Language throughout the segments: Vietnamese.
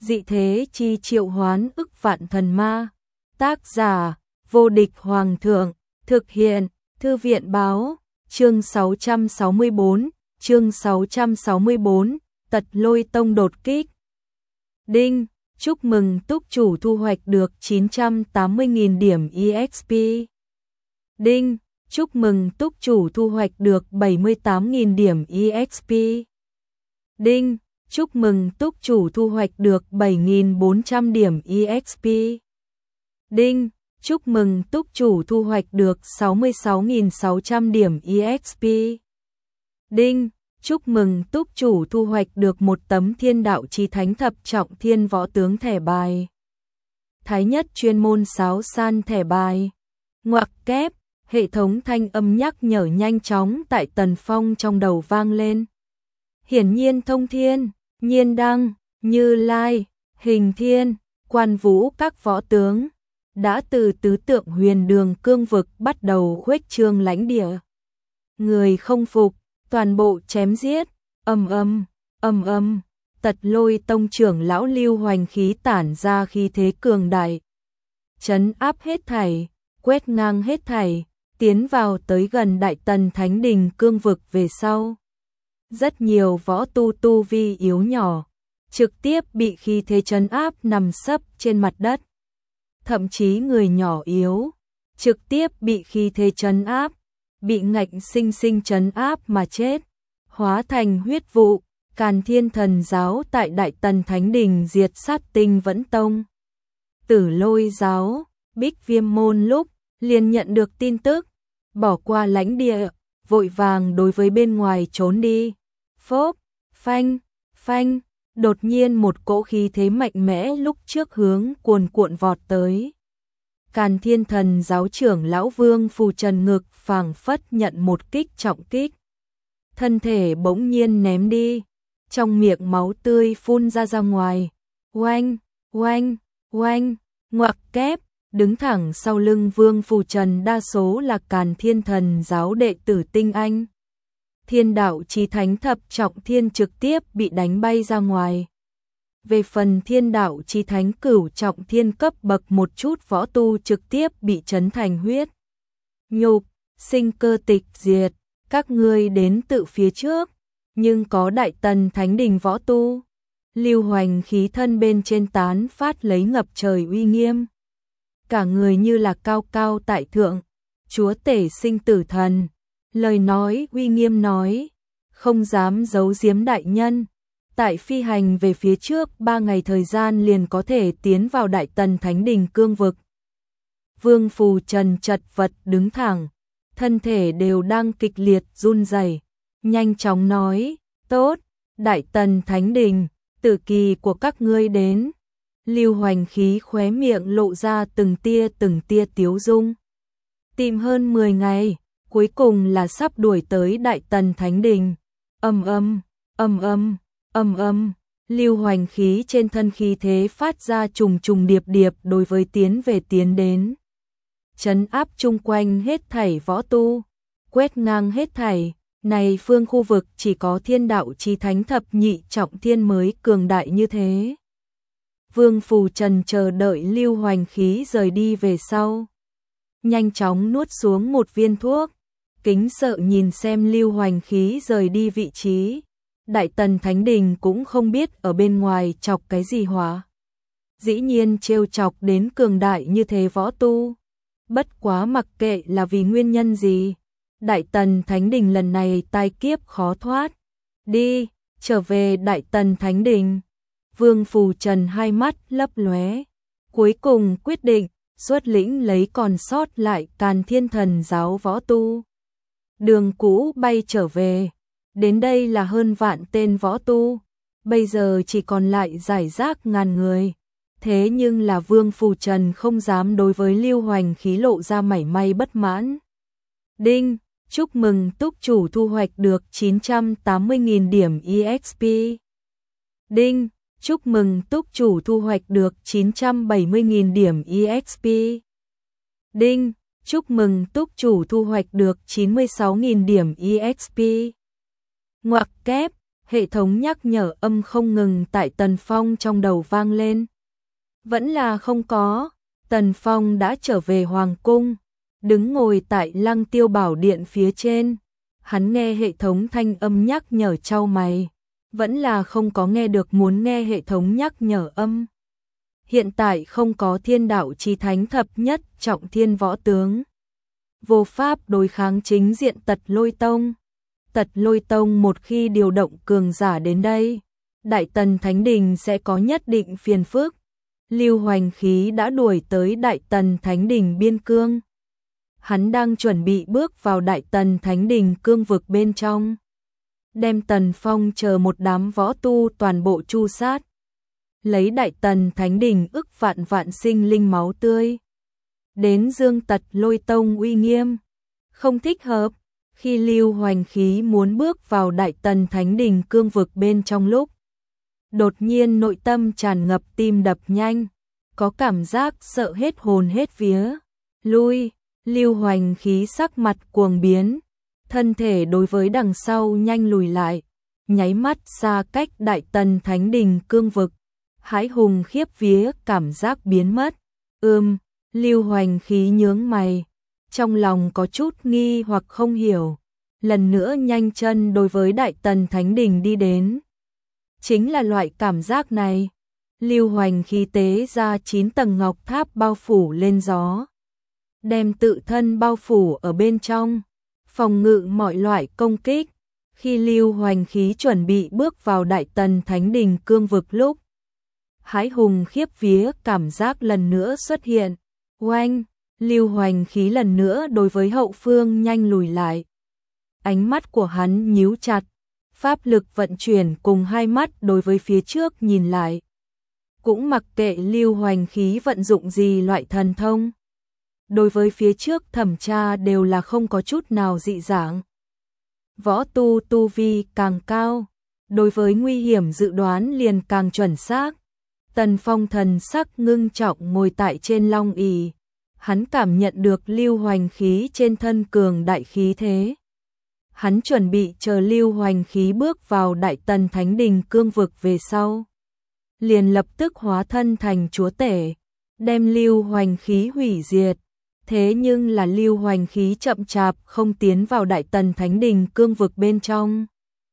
Dị thế chi triệu hoán ức vạn thần ma. Tác giả: Vô địch hoàng thượng. Thực hiện: Thư viện báo. Chương 664, chương 664, Tật Lôi Tông đột kích. Đinh, chúc mừng túc chủ thu hoạch được 980.000 điểm EXP. Đinh, chúc mừng túc chủ thu hoạch được 78.000 điểm EXP. Đinh, chúc mừng túc chủ thu hoạch được 7.400 điểm EXP. Đinh, chúc mừng túc chủ thu hoạch được 66.600 điểm EXP. Đinh, chúc mừng túc chủ thu hoạch được một tấm Thiên Đạo Chí Thánh Thập Trọng Thiên Võ Tướng thẻ bài. Thái nhất chuyên môn sáo san thẻ bài. Ngoặc kép, hệ thống thanh âm nhắc nhở nhanh chóng tại Tần Phong trong đầu vang lên. Hiển nhiên Thông Thiên, Nhiên Đăng, Như Lai, Hình Thiên, Quan Vũ các võ tướng đã từ tứ tượng huyền đường cương vực bắt đầu khuếch trương lãnh địa. Người không phục, toàn bộ chém giết. Ầm ầm, Tật Lôi Tông trưởng lão Lưu Hoành khí tản ra khí thế cường đại, trấn áp hết thảy, quét ngang hết thảy, tiến vào tới gần Đại Tần Thánh Đình cương vực về sau. Rất nhiều võ tu vi yếu nhỏ trực tiếp bị khí thế trấn áp nằm sấp trên mặt đất. Thậm chí người nhỏ yếu trực tiếp bị khí thế trấn áp, bị ngạnh sinh sinh trấn áp mà chết, hóa thành huyết vụ. Càn Thiên Thần giáo tại Đại Tần Thánh Đình diệt sát Tinh Vẫn Tông. Tử Lôi giáo, Bích Viêm môn lúc liền nhận được tin tức, bỏ qua lãnh địa, vội vàng đối với bên ngoài trốn đi. Phốp, phanh, đột nhiên một cỗ khí thế mạnh mẽ lúc trước hướng cuồn cuộn vọt tới. Càn Thiên Thần giáo trưởng lão Vương Phù Trần ngực phảng phất nhận một kích trọng kích, thân thể bỗng nhiên ném đi, trong miệng máu tươi phun ra ngoài. Oanh, ngoặc kép, đứng thẳng sau lưng Vương Phù Trần đa số là Càn Thiên Thần giáo đệ tử tinh anh. Thiên Đạo Chí Thánh Thập Trọng Thiên trực tiếp bị đánh bay ra ngoài. Về phần Thiên Đạo Chí Thánh Cửu Trọng Thiên cấp bậc một chút võ tu trực tiếp bị chấn thành huyết nhục, sinh cơ tịch diệt. Các ngươi đến tự phía trước, nhưng có Đại Tần Thánh Đình võ tu. Lưu Hoành khí thân bên trên tán phát lấy ngập trời uy nghiêm, cả người như là cao cao tại thượng, chúa tể sinh tử thần. Lời nói uy nghiêm nói, không dám giấu giếm đại nhân, tại phi hành về phía trước 3 ngày thời gian liền có thể tiến vào Đại Tần Thánh Đình cương vực. Vương Phù Trần chật vật đứng thẳng, thân thể đều đang kịch liệt run rẩy, nhanh chóng nói, tốt, Đại Tần Thánh Đình, tử kỳ của các ngươi đến. Lưu Hoành khí khóe miệng lộ ra từng tia tiếu dung. Tìm hơn 10 ngày, cuối cùng là sắp đuổi tới Đại Tần Thánh Đình. Ầm, Lưu Hoành khí trên thân khí thế phát ra trùng điệp đối với tiến đến. Trấn áp chung quanh hết thảy võ tu, quét ngang hết thảy. Này phương khu vực chỉ có Thiên Đạo Chí Thánh Thập Nhị Trọng Thiên mới cường đại như thế. Vương Phù Trần chờ đợi Lưu Hoành khí rời đi về sau, nhanh chóng nuốt xuống một viên thuốc, kính sợ nhìn xem Lưu Hoành khí rời đi vị trí. Đại Tần Thánh Đình cũng không biết ở bên ngoài chọc cái gì hỏa, dĩ nhiên trêu chọc đến cường đại như thế võ tu. Bất quá mặc kệ là vì nguyên nhân gì, Đại Tần Thánh Đình lần này tai kiếp khó thoát. Đi, trở về Đại Tần Thánh Đình. Vương Phù Trần hai mắt lấp lóe, cuối cùng quyết định xuất lĩnh lấy còn sót lại Càn Thiên Thần giáo võ tu. Đường cũ bay trở về, đến đây là hơn vạn tên võ tu, bây giờ chỉ còn lại rải rác ngàn người. Thế nhưng là Vương Phù Trần không dám đối với Lưu Hoành khí lộ ra mảy may bất mãn. Đinh, chúc mừng túc chủ thu hoạch được 980.000 điểm EXP. Đinh, chúc mừng túc chủ thu hoạch được 970.000 điểm EXP. Đinh, chúc mừng túc chủ thu hoạch được 96.000 điểm EXP. Ngoặc kép, Hệ thống nhắc nhở âm không ngừng tại Tần Phong trong đầu vang lên. Vẫn là không có, Tần Phong đã trở về Hoàng Cung, đứng ngồi tại Lăng Tiêu Bảo Điện phía trên. Hắn nghe hệ thống thanh âm nhắc nhở chau mày, vẫn là không có nghe được muốn nghe hệ thống nhắc nhở âm. Hiện tại không có Thiên Đạo Chí Thánh thập nhất trọng thiên võ tướng, vô pháp đối kháng chính diện Tật Lôi Tông. Tật Lôi Tông một khi điều động cường giả đến đây, Đại Tần Thánh Đình sẽ có nhất định phiền phức. Lưu Hoành Khí đã đuổi tới Đại Tần Thánh Đình biên cương. Hắn đang chuẩn bị bước vào Đại Tần Thánh Đình cương vực bên trong, đem Tần Phong chờ một đám võ tu toàn bộ tru sát, lấy Đại Tần Thánh Đình ức vạn vạn sinh linh máu tươi đến dương Tật Lôi Tông uy nghiêm. Không thích hợp. Khi Lưu Hoành Khí muốn bước vào Đại Tần Thánh Đình cương vực bên trong lúc, đột nhiên nội tâm tràn ngập tim đập nhanh, có cảm giác sợ hết hồn hết vía. Lui, Lưu Hoành Khí sắc mặt cuồng biến, thân thể đối với đằng sau nhanh lùi lại, nháy mắt xa cách Đại Tần Thánh Đình cương vực, hãi hùng khiếp vía cảm giác biến mất. Lưu Hoành Khí nhướng mày, trong lòng có chút nghi hoặc không hiểu, lần nữa nhanh chân đối với Đại Tần Thánh Đình đi đến. Chính là loại cảm giác này. Lưu Hoành Khí tế ra 9 tầng ngọc tháp bao phủ lên gió, đem tự thân bao phủ ở bên trong, phòng ngự mọi loại công kích. Khi Lưu Hoành Khí chuẩn bị bước vào Đại Tần Thánh Đình cương vực lúc, hãi hùng khiếp vía cảm giác lần nữa xuất hiện. Oanh! Lưu Hoành Khí lần nữa đối với hậu phương nhanh lùi lại. Ánh mắt của hắn nhíu chặt, pháp lực vận chuyển cùng hai mắt đối với phía trước nhìn lại. Cũng mặc kệ Lưu Hoành Khí vận dụng gì loại thần thông, đối với phía trước thẩm tra đều là không có chút nào dị dạng. Võ tu tu vi càng cao, đối với nguy hiểm dự đoán liền càng chuẩn xác. Tần Phong thần sắc ngưng trọng ngồi tại trên long ỷ, hắn cảm nhận được Lưu Hoành Khí trên thân cường đại khí thế. Hắn chuẩn bị chờ Lưu Hoành Khí bước vào Đại Tần Thánh Đình cương vực về sau, liền lập tức hóa thân thành chúa tể, đem Lưu Hoành Khí hủy diệt. Thế nhưng là Lưu Hoành Khí chậm chạp không tiến vào Đại Tần Thánh Đình cương vực bên trong.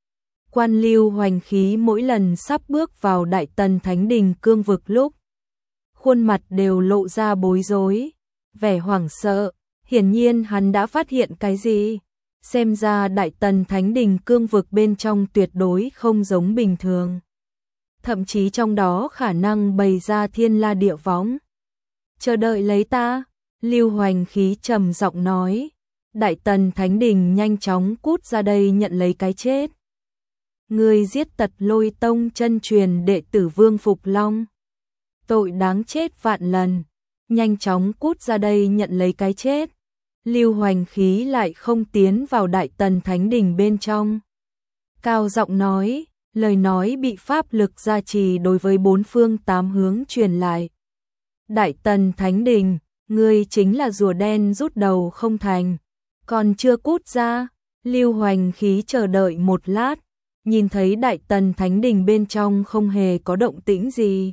Quan Lưu Hoành Khí mỗi lần sắp bước vào Đại Tần Thánh Đình cương vực lúc, khuôn mặt đều lộ ra bối rối, vẻ hoảng sợ. Hiển nhiên hắn đã phát hiện cái gì. Xem ra Đại Tần Thánh Đình cương vực bên trong tuyệt đối không giống bình thường. Thậm chí trong đó khả năng bày ra thiên la địa võng. Chờ đợi lấy ta, Lưu Hoành Khí trầm giọng nói. Đại Tần Thánh Đình nhanh chóng cút ra đây nhận lấy cái chết. Người giết Tật Lôi Tông chân truyền đệ tử Vương Phục Long, tội đáng chết vạn lần, nhanh chóng cút ra đây nhận lấy cái chết. Lưu Hoành Khí lại không tiến vào Đại Tần Thánh Đình bên trong. Cao giọng nói, lời nói bị pháp lực gia trì đối với bốn phương tám hướng truyền lại. Đại Tần Thánh Đình, ngươi chính là rùa đen rút đầu không thành, còn chưa cút ra. Lưu Hoành Khí chờ đợi một lát, nhìn thấy Đại Tần Thánh Đình bên trong không hề có động tĩnh gì,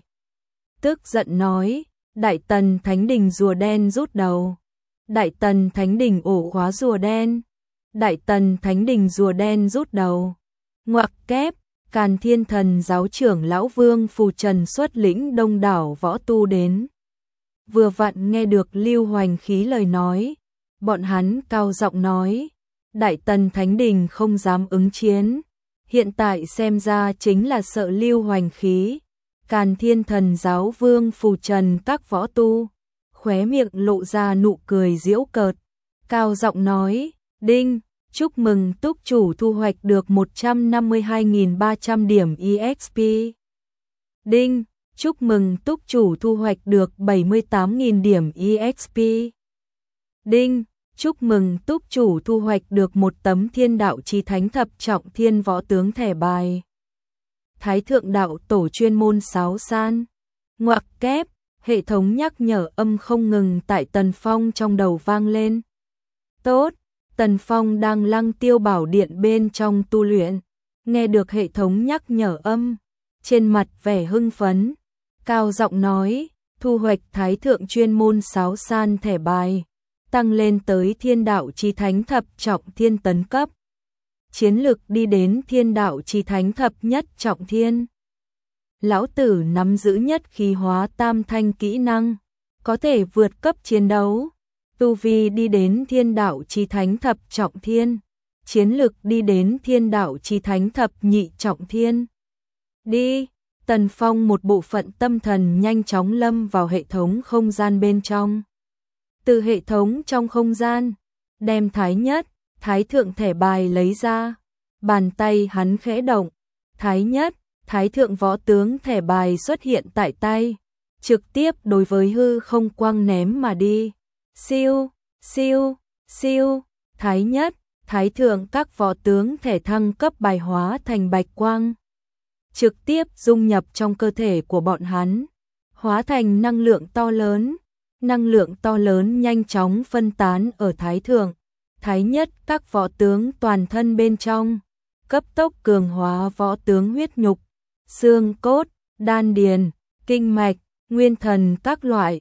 tức giận nói, Đại Tần Thánh Đình rùa đen rút đầu. Đại Tần Thánh Đình ổ khóa rùa đen. Đại Tần Thánh Đình rùa đen rút đầu. Ngoặc kép, Càn Thiên Thần giáo trưởng lão Vương Phù Trần xuất lĩnh đông đảo võ tu đến. Vừa vặn nghe được Lưu Hoành Khí lời nói, bọn hắn cao giọng nói, Đại Tần Thánh Đình không dám ứng chiến, hiện tại xem ra chính là sợ Lưu Hoành Khí. Càn Thiên Thần giáo Vương Phù Trần các võ tu, khóe miệng lộ ra nụ cười giễu cợt, cao giọng nói, đinh, chúc mừng túc chủ thu hoạch được 152.300 điểm EXP. Đinh, chúc mừng túc chủ thu hoạch được 78.000 điểm EXP. Đinh, chúc mừng túc chủ thu hoạch được một tấm Thiên Đạo Chí Thánh thập trọng thiên võ tướng thẻ bài. Thái thượng đạo tổ chuyên môn sáo san. Ngoặc kép, hệ thống nhắc nhở âm không ngừng tại Tần Phong trong đầu vang lên. Tốt, Tần Phong đang Lăng Tiêu Bảo Điện bên trong tu luyện, nghe được hệ thống nhắc nhở âm, trên mặt vẻ hưng phấn, cao giọng nói, thu hoạch thái thượng chuyên môn sáo san thẻ bài, tăng lên tới thiên đạo chí thánh thập trọng thiên tấn cấp. Chiến lực đi đến thiên đạo chí thánh thập nhất trọng thiên. Lão tử nắm giữ nhất khí hóa tam thanh kỹ năng, có thể vượt cấp chiến đấu. Tu vi đi đến thiên đạo chí thánh thập trọng thiên, chiến lực đi đến thiên đạo chí thánh thập nhị trọng thiên. Đi, Tần Phong một bộ phận tâm thần nhanh chóng lâm vào hệ thống không gian bên trong. Từ hệ thống trong không gian, đem thái nhất, thái thượng thẻ bài lấy ra, bàn tay hắn khẽ động, thái nhất, thái thượng võ tướng thẻ bài xuất hiện tại tay, trực tiếp đối với hư không quang ném mà đi. Siêu, siêu, siêu, thái nhất, thái thượng các võ tướng thẻ thăng cấp bài hóa thành bạch quang, trực tiếp dung nhập trong cơ thể của bọn hắn, hóa thành năng lượng to lớn. Năng lượng to lớn nhanh chóng phân tán ở thái thượng, thái nhất các võ tướng toàn thân bên trong, cấp tốc cường hóa võ tướng huyết nhục, xương cốt, đan điền, kinh mạch, nguyên thần các loại,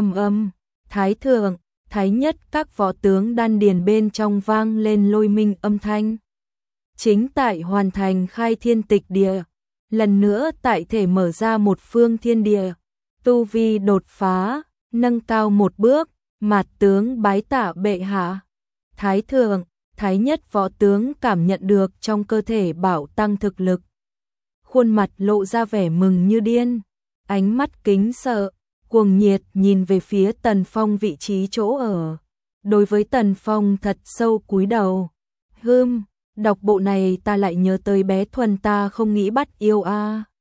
thái thượng, thái nhất các võ tướng đan điền bên trong vang lên lôi minh âm thanh. Chính tại hoàn thành khai thiên tịch địa, lần nữa tại thể mở ra một phương thiên địa, tu vi đột phá, nâng cao một bước, mạt tướng bái tạ bệ hạ. Thái thượng, thái nhất võ tướng cảm nhận được trong cơ thể bảo tăng thực lực. Khuôn mặt lộ ra vẻ mừng như điên, ánh mắt kính sợ, cuồng nhiệt nhìn về phía Tần Phong vị trí chỗ ở. Đối với Tần Phong thật sâu cúi đầu. Đọc bộ này ta lại nhớ tới bé Thuần ta không nghĩ bắt yêu a.